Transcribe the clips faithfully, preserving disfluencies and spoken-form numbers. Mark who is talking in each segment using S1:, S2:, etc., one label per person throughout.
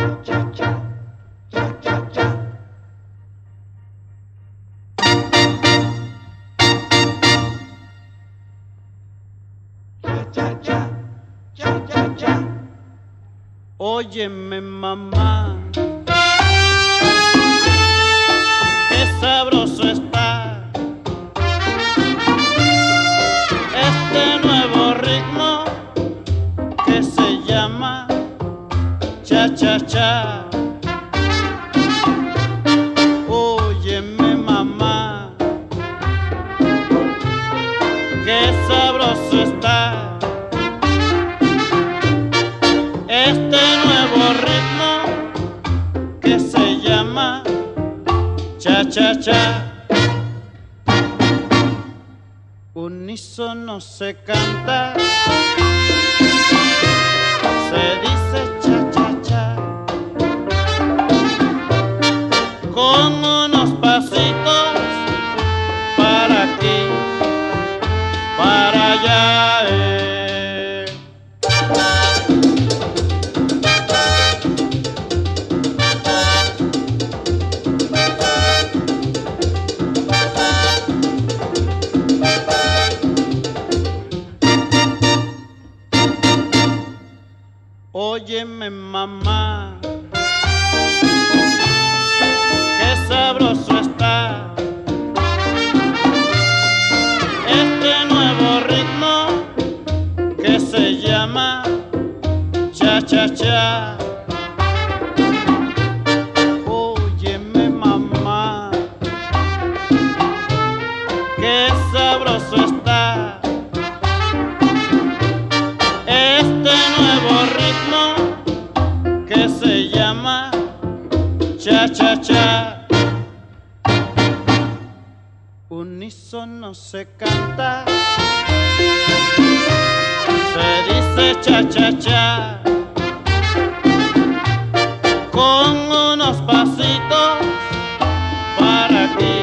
S1: Óyeme, mamá, qué sabroso está este nuevo ritmo que se llama cha-cha-cha. Óyeme, mamá, qué sabroso está este nuevo ritmo que se llama cha-cha-cha. Unísono se canta, se dice cha-cha-cha, con unos pasitos para aquí, para allá. Eh. Óyeme, mamá, qué sabroso está este nuevo ritmo que se llama cha-cha-cha. Óyeme, mamá, qué sabroso está este nuevo ritmo que se llama cha-cha-cha. Unísono se canta, se dice cha-cha-cha, con unos pasitos para aquí,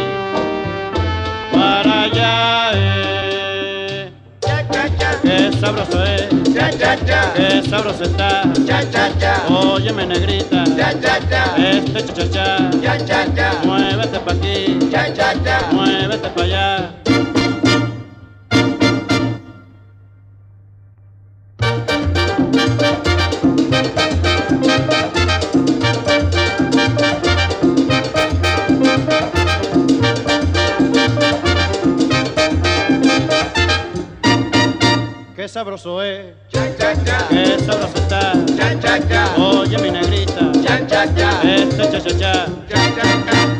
S1: para allá. Eh.
S2: Cha-cha-cha,
S1: Qué sabroso es,
S2: cha-cha-cha,
S1: qué sabroso está,
S2: cha-cha-cha,
S1: óyeme, negrita,
S2: cha-cha-cha,
S1: este cha-cha-cha,
S2: cha-cha-cha,
S1: muévete pa' aquí,
S2: cha-cha-cha.
S1: muévete pa' allá. Qué sabroso es,
S2: Cha-cha-cha,
S1: qué sabroso está,
S2: cha-cha-cha,
S1: oye, mi negrita,
S2: cha-cha-cha,
S1: este cha-cha-cha.
S2: cha-cha-cha.